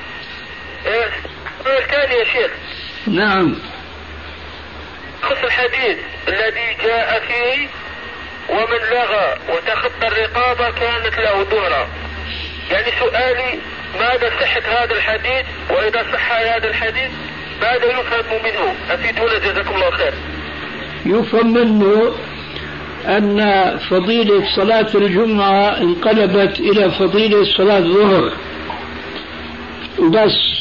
الثاني يا شيخ. نعم. خص الحديث الذي جاء فيه ومن لغى وتخطى الرقابة كانت له دهرا. يعني سؤالي ماذا صحة هذا الحديث؟ وإذا صح هذا الحديث ماذا يفهم منه؟ أفيدونا جزاكم الله خير. يفهم منه أن فضيلة صلاة الجمعة انقلبت إلى فضيلة صلاة الظهر بس.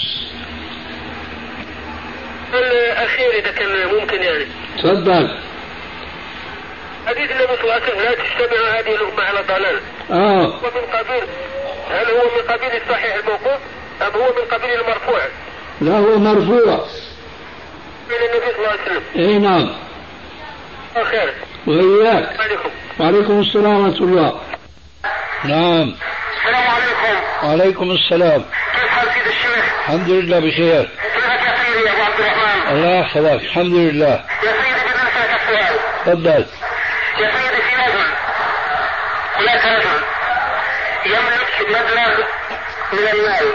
الأخير إذا كان ممكن يعني. تفضل. حديث النبي صلى الله عليه وسلم لا تجتمع هذه الأمة على ضلال. ومن قبيل، هل هو من قبيل الصحيح الموقوف أم هو من قبيل المرفوع؟ لا هو مرفوع من النبي صلى الله عليه وسلم. اي نعم. خير. وإياك. وعليكم السلام ورحمة الله. نعم. السلام عليكم. وعليكم السلام. كيف حال سيد الشيخ؟ الحمد لله بخير. كيفك يا سيدي يا أبو عبد الرحمن؟ الله يحفظك. الحمد لله. يا سيدي بدي أسألك السؤال. تفضل. يا سيدي في رجل، هناك رجل يملك مبلغ من المال،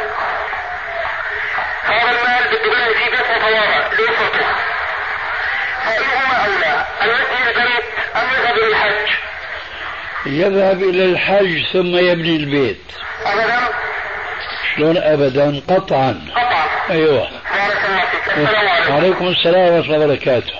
هذا المال بده يجي بيت وطوارئ لأسرته، فأيهما أولى أن يأتي البيت أم يذهب إلى الحج؟ يذهب إلى الحج ثم يبني البيت. أبدا؟ شلون أبدا؟ قطعا. أيوة. بارك الله فيك. السلام عليكم. وعليكم السلام ورحمة الله وبركاته.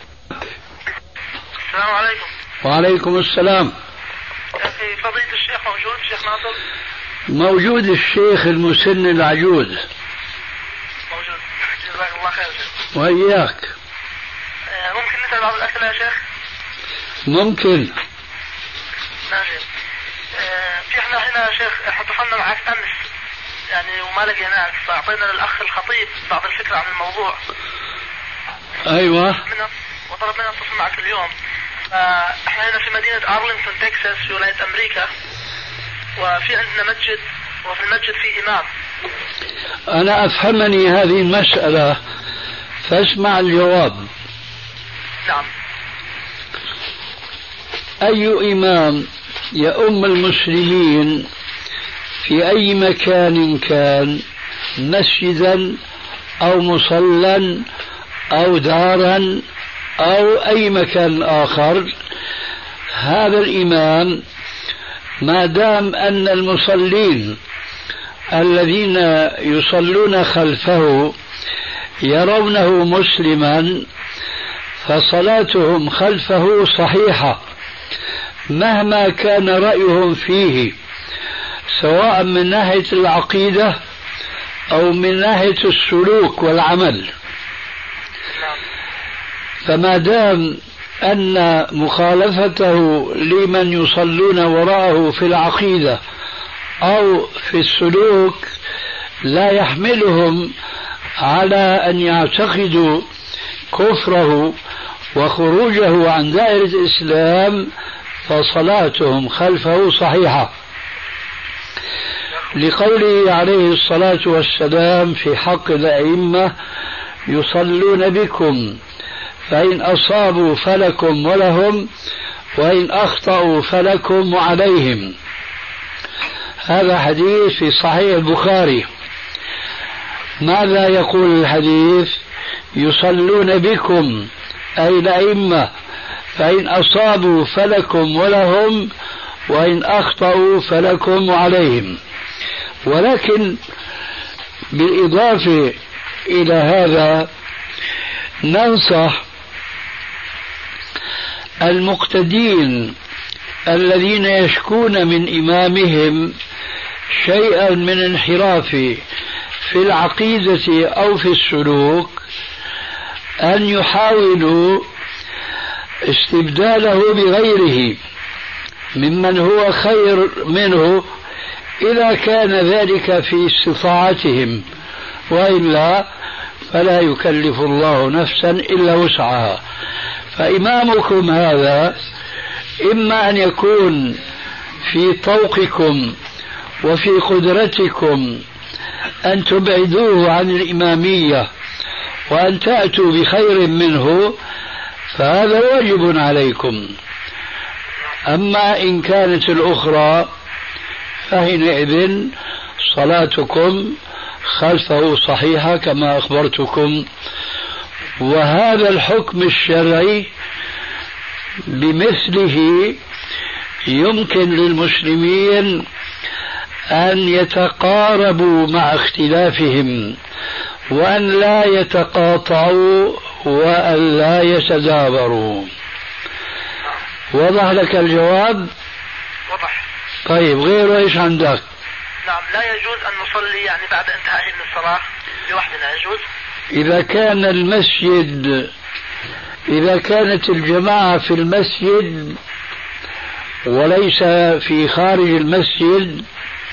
السلام عليكم. وعليكم السلام. أخي فضيلة الشيخ موجود؟ الشيخ ناصر موجود. الشيخ المسن العجوز موجود. جزاك الله خير. وإياك. ممكن نسأل بعض الأسئلة يا شيخ؟ ممكن. ماشي. في احنا هنا يا شيخ اتصلنا معك أمس يعني وما لقيناك، فأعطينا للأخ الخطيب بعض الفكرة عن الموضوع. أيوة. وطلبنا نتصل معك اليوم. احنا هنا في مدينة أرلينغتون تكساس في ولاية أمريكا، وفي عندنا مسجد وفي المسجد في إمام. أنا أفهمني هذه المسألة فاسمع الجواب. نعم. أي إمام يؤم المسلمين في أي مكان كان، مسجدا أو مصلى أو دارا أو أي مكان آخر، هذا الإمام ما دام أن المصلين الذين يصلون خلفه يرونه مسلما فصلاتهم خلفه صحيحة مهما كان رأيهم فيه، سواء من ناحية العقيدة أو من ناحية السلوك والعمل. فما دام أن مخالفته لمن يصلون وراءه في العقيدة أو في السلوك لا يحملهم على أن يعتقدوا كفره وخروجه عن دائرة الإسلام، فصلاتهم خلفه صحيحة، لقوله عليه الصلاة والسلام في حق الأئمة: يصلون بكم فإن أصابوا فلكم ولهم وإن أخطأوا فلكم وعليهم. هذا حديث في صحيح البخاري. ماذا يقول الحديث؟ يصلون بكم أي الأئمة فإن أصابوا فلكم ولهم وإن أخطأوا فلكم وعليهم. ولكن بالإضافة إلى هذا ننصح المقتدين الذين يشكون من إمامهم شيئا من انحراف في العقيدة أو في السلوك أن يحاولوا استبداله بغيره ممن هو خير منه إذا كان ذلك في استطاعتهم، وإلا فلا يكلف الله نفسا إلا وسعها. فإمامكم هذا إما أن يكون في طوقكم وفي قدرتكم أن تبعدوه عن الإمامية وأن تأتوا بخير منه، فهذا واجب عليكم. أما إن كانت الأخرى فحينئذ صلاتكم خلفه صحيحة كما أخبرتكم. وهذا الحكم الشرعي بمثله يمكن للمسلمين أن يتقاربوا مع اختلافهم وأن لا يتقاطعوا وأن لا يتدابروا. وضح لك الجواب؟ وضح. طيب، غيره ايش عندك؟ نعم، لا يجوز أن نصلي يعني بعد انتهاء من الصلاة لوحدنا، يجوز؟ إذا كانت الجماعة في المسجد وليس في خارج المسجد،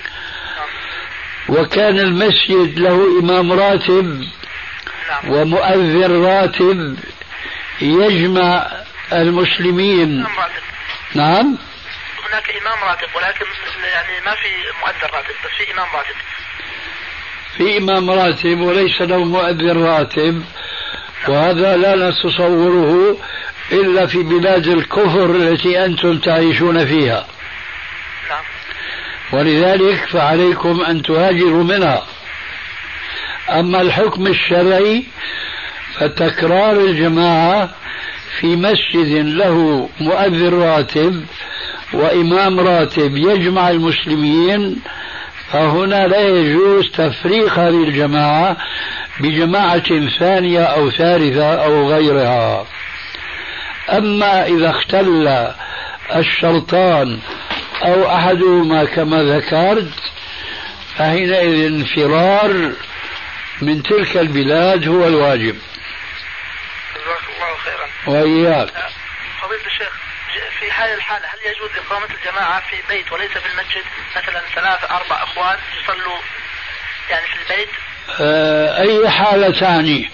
وكان المسجد له إمام راتب ومؤذن راتب يجمع المسلمين. نعم، هناك إمام راتب ولكن يعني ما في مؤذن راتب، بس في إمام راتب. في إمام راتب وليس له مؤذن راتب، وهذا لا نتصوره إلا في بلاد الكفر التي أنتم تعيشون فيها. نعم. ولذلك فعليكم أن تهاجروا منها. أما الحكم الشرعي فتكرار الجماعة في مسجد له مؤذن راتب وإمام راتب يجمع المسلمين، فهنا لا يجوز تفريق هذه الجماعة بجماعة ثانية أو ثالثة أو غيرها. أما إذا اختل الشرطان أو أحدهما كما ذكرت، فحينئذ انفرار من تلك البلاد هو الواجب. جزاك الله خيرا. وإياك. فضيلة الشيخ، في هذه الحالة هل يجوز إقامة الجماعة في بيت وليس في المسجد؟ مثلا 3-4 أخوان يصلوا يعني في البيت. أي حالة تعني؟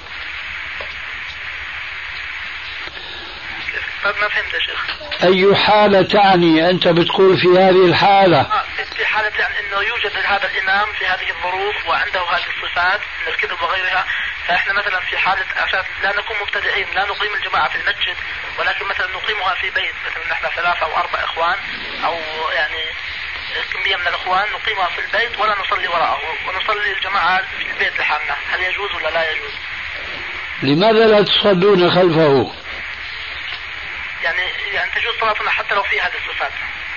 ما فهمت يا شيخ. أي حالة تعني؟ أنت بتقول في هذه الحالة. في حالة يعني أنه يوجد هذا الإمام في هذه الظروف وعنده هذه الصفات من الكذب وغيرها، فإحنا مثلا في حالة عشان لا نكون مبتدعين لا نقيم الجماعة في المسجد، ولكن مثلا نقيمها في بيت، مثلا نحن 3 أو 4 إخوان، أو يعني كمية من الإخوان نقيمها في البيت ولا نصلي وراءه ونصلي الجماعة في البيت لحالنا، هل يجوز ولا لا يجوز؟ لماذا لا تصلون خلفه؟ يعني تجوز صلاتنا حتى لو في هذه الصفات.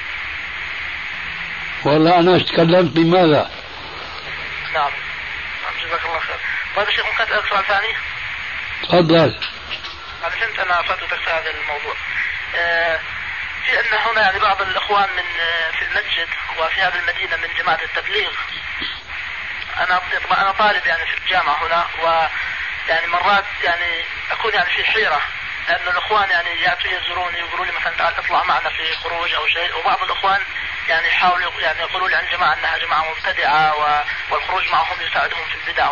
والله أنا تكلمت لماذا؟ نعم جزاك الله خير. طيب الشيخ ممكن أسألك سؤال ثاني؟ تفضل. أنا فهمت أنا فتوتك في هذا الموضوع. في أن هنا يعني بعض الإخوان من في المسجد وفي هذه المدينة من جماعة التبليغ. أنا طالب يعني في الجامعة هنا، ويعني مرات يعني أكون يعني في حيرة، لأن الإخوان يعني يأتوا يزوروني يقولوا لي مثلا تعال اطلع معنا في خروج أو شيء، وبعض الإخوان يعني يحاولوا يعني يقولوا لي عن جماعة أنها جماعة مبتدعة والخروج معهم يساعدهم في البدع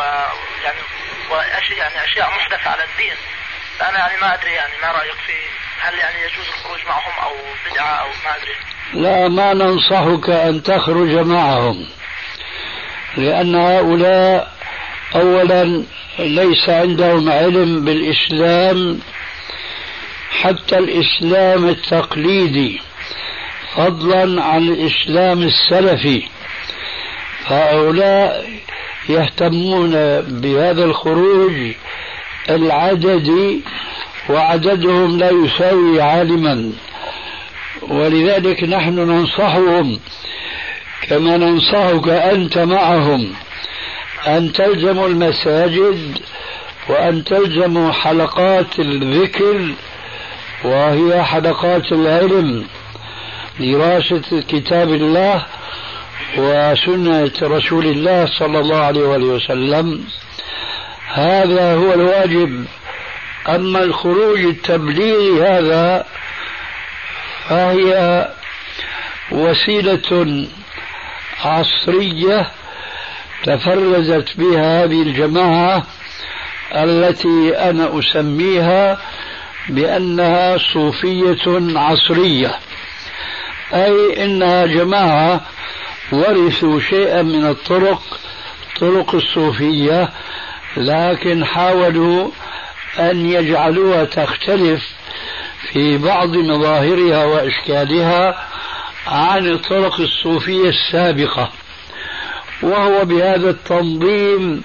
يعني أشياء محدثة على الدين. فأنا يعني ما أدري يعني ما رأيك في هل يعني يجوز الخروج معهم أو بدعة أو ما أدري؟ لا، ما ننصحك أن تخرج معهم، لأن هؤلاء أولا ليس عندهم علم بالإسلام، حتى الإسلام التقليدي، فضلا عن الإسلام السلفي. هؤلاء يهتمون بهذا الخروج العددي، وعددهم لا يساوي عالما، ولذلك نحن ننصحهم كما ننصحك أنت معهم أن تلزموا المساجد وأن تلزموا حلقات الذكر، وهي حلقات العلم، دراسة كتاب الله وسنة رسول الله صلى الله عليه وسلم. هذا هو الواجب. أما الخروج التبليغي هذا فهي وسيلة عصرية تفرزت بها هذه الجماعة التي أنا أسميها بأنها صوفية عصرية، أي إنها جماعة ورثوا شيئا من طرق الصوفية، لكن حاولوا أن يجعلوها تختلف في بعض مظاهرها وأشكالها عن الطرق الصوفية السابقة، وهو بهذا التنظيم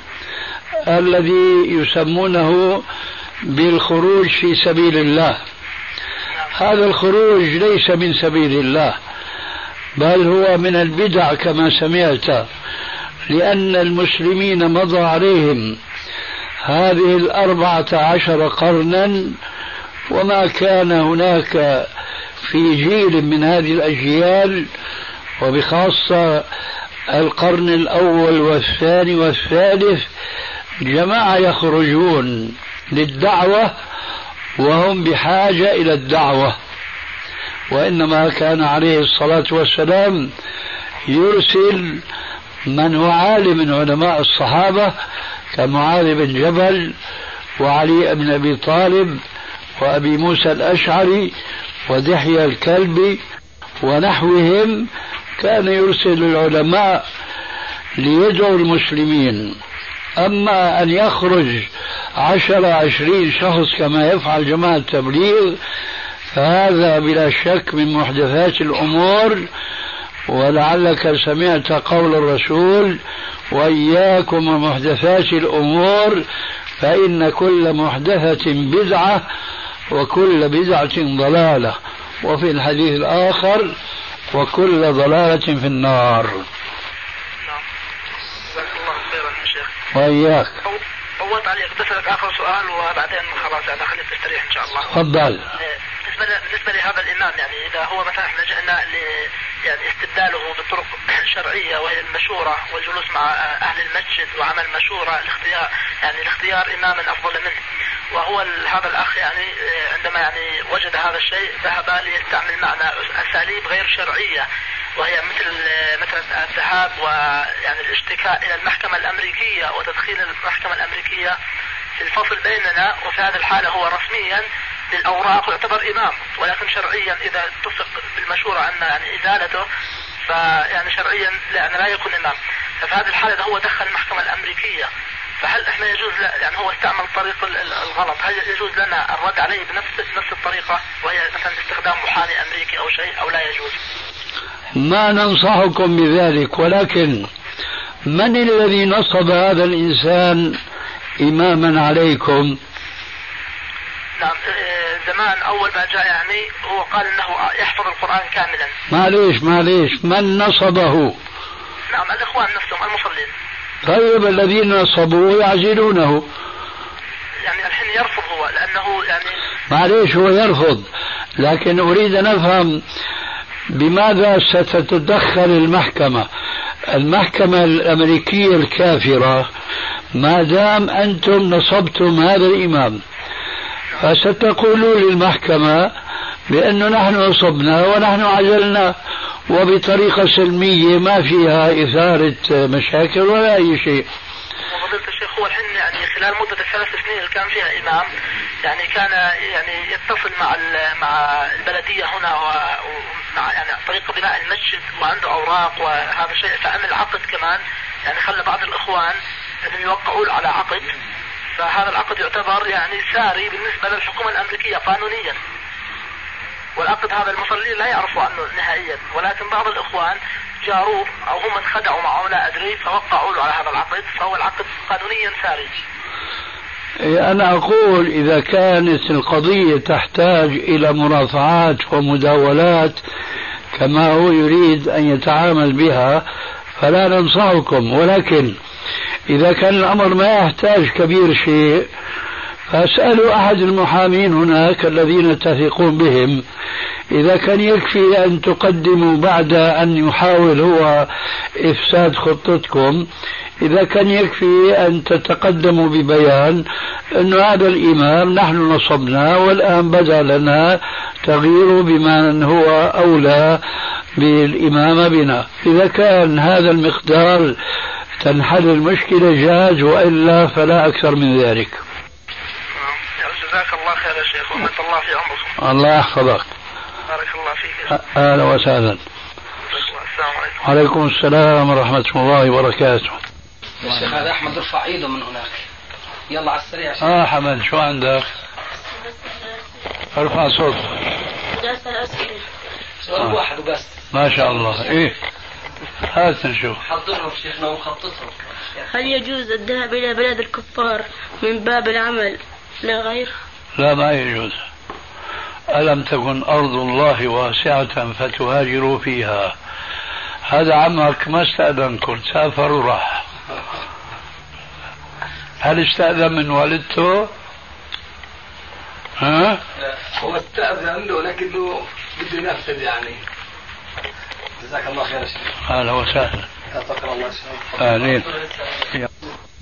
الذي يسمونه بالخروج في سبيل الله. هذا الخروج ليس من سبيل الله، بل هو من البدع كما سمعت، لأن المسلمين مضى عليهم هذه 14 قرنا، وما كان هناك في جيل من هذه الأجيال، وبخاصة القرن الأول والثاني والثالث، جماعة يخرجون للدعوة وهم بحاجة إلى الدعوة، وإنما كان عليه الصلاة والسلام يرسل من هو عالم من علماء الصحابة كمعاذ بن جبل وعلي بن أبي طالب وأبي موسى الأشعري ودحية الكلبي ونحوهم، كان يرسل العلماء ليدعوا المسلمين. أما أن يخرج 10-20 شخص كما يفعل جماعة التبليغ فهذا بلا شك من محدثات الأمور، ولعلك سمعت قول الرسول: وإياكم ومحدثات الأمور فإن كل محدثة بدعة وكل بدعة ضلالة، وفي الحديث الآخر: وكل ضلالة في النار. جزاك الله خيرا يا شيخ. وإياك. أول تعليق بسألك آخر سؤال وبعدين خلاص أنا خليك تستريح إن شاء الله. تفضل. بالنسبة لهذا الإمام، يعني إذا هو مثلا احنا جئنا يعني استبداله بطرق شرعية وهي المشورة والجلوس مع أهل المسجد وعمل مشورة لاختيار إماما أفضل منه، وهو هذا الأخ يعني عندما يعني وجد هذا الشيء ذهب ليستعمل معنا أساليب غير شرعية، وهي مثل الذهاب ويعني الاشتكاء إلى المحكمة الأمريكية وتدخين المحكمة الأمريكية في الفصل بيننا. وفي هذه الحالة هو رسميا بالأوراق يعتبر إمام، ولكن شرعيا إذا اتفق بالمشورة أن يعني إزالته فيعني شرعيا لا يكون إمام. ففي هذه الحالة هو دخل المحكمة الأمريكية، فهل احنا يجوز يعني هو استعمل طريق الغلط، هل يجوز لنا الرد عليه بنفس الطريقة، وهي مثلا استخدام محامي أمريكي أو شيء، أو لا يجوز؟ ما ننصحكم بذلك، ولكن من الذي نصب هذا الإنسان إماما عليكم؟ نعم زمان أول ما جاء يعني هو قال أنه يحفظ القرآن كاملا. معليش من نصبه؟ نعم الإخوان نفسهم المصلين. طيب الذين نصبوه يعزلونه. يعني الحين يرفض هو لأنه يعني معليش هو يرفض، لكن أريد أن أفهم بماذا ستتدخل المحكمة الأمريكية الكافرة ما دام أنتم نصبتم هذا الإمام، فستقولوا للمحكمة بأنه نحن نصبنا ونحن عزلنا وبطريقة سلمية ما فيها إثارة مشاكل ولا أي شيء. فضيلة الشيخ هو الحين يعني خلال مدة 3 سنين اللي كان فيها إمام يعني كان يعني يتصل مع البلدية هنا ومع يعني طريقة بناء المسجد وعنده أوراق وهذا الشيء، فعمل عقد كمان يعني خلى بعض الإخوان أن يوقعوا على عقد، فهذا العقد يعتبر يعني ساري بالنسبة للحكومة الأمريكية قانونيا، والعقد هذا المصلين لا يعرفوا عنه نهائيا، ولكن بعض الإخوان جاروه أو هم انخدعوا معه لا أدري فوقعوا له على هذا العقد، فهو العقد قانونيا ساري. أنا أقول إذا كانت القضية تحتاج إلى مرافعات ومداولات كما هو يريد أن يتعامل بها فلا ننصحكم، ولكن إذا كان الأمر ما يحتاج كبير شيء فاسألوا أحد المحامين هناك الذين تثقون بهم، إذا كان يكفي أن تقدموا بعد أن يحاول هو إفساد خطتكم، إذا كان يكفي أن تتقدموا ببيان أن هذا الإمام نحن نصبنا والآن بدا لنا تغييره بمن هو أولى بالإمامة بنا، إذا كان هذا المقدار تنحل المشكلة جاز، وإلا فلا أكثر من ذلك. جزاك الله خير يا شيخ ومد الله في عمركم. الله يحفظك. بارك الله فيك. أهلا وسهلا. السلام عليكم. وعليكم السلام ورحمة الله وبركاته. الشيخ هذا أحمد ارفع ايده من هناك. يلا على السريع. حمد شو عندك؟ ارفع صوت. سؤال واحد وبس. ما شاء الله. إيه هات نشوف. حضرهم شيخنا وخططهم. هل يجوز الذهاب إلى بلاد الكفار من باب العمل لا غير؟ لا ما يجوز. ألم تكن أرض الله واسعة فتهاجروا فيها. هذا عمك ما استأذنكم، سافر وراح. هل استأذن من والدته؟ ها؟ هو استأذن له لكنه بده ينفذ يعني. جزاك الله خير يا شيخ. أهلا وسهلا. يعطيك الله خير. أهلين.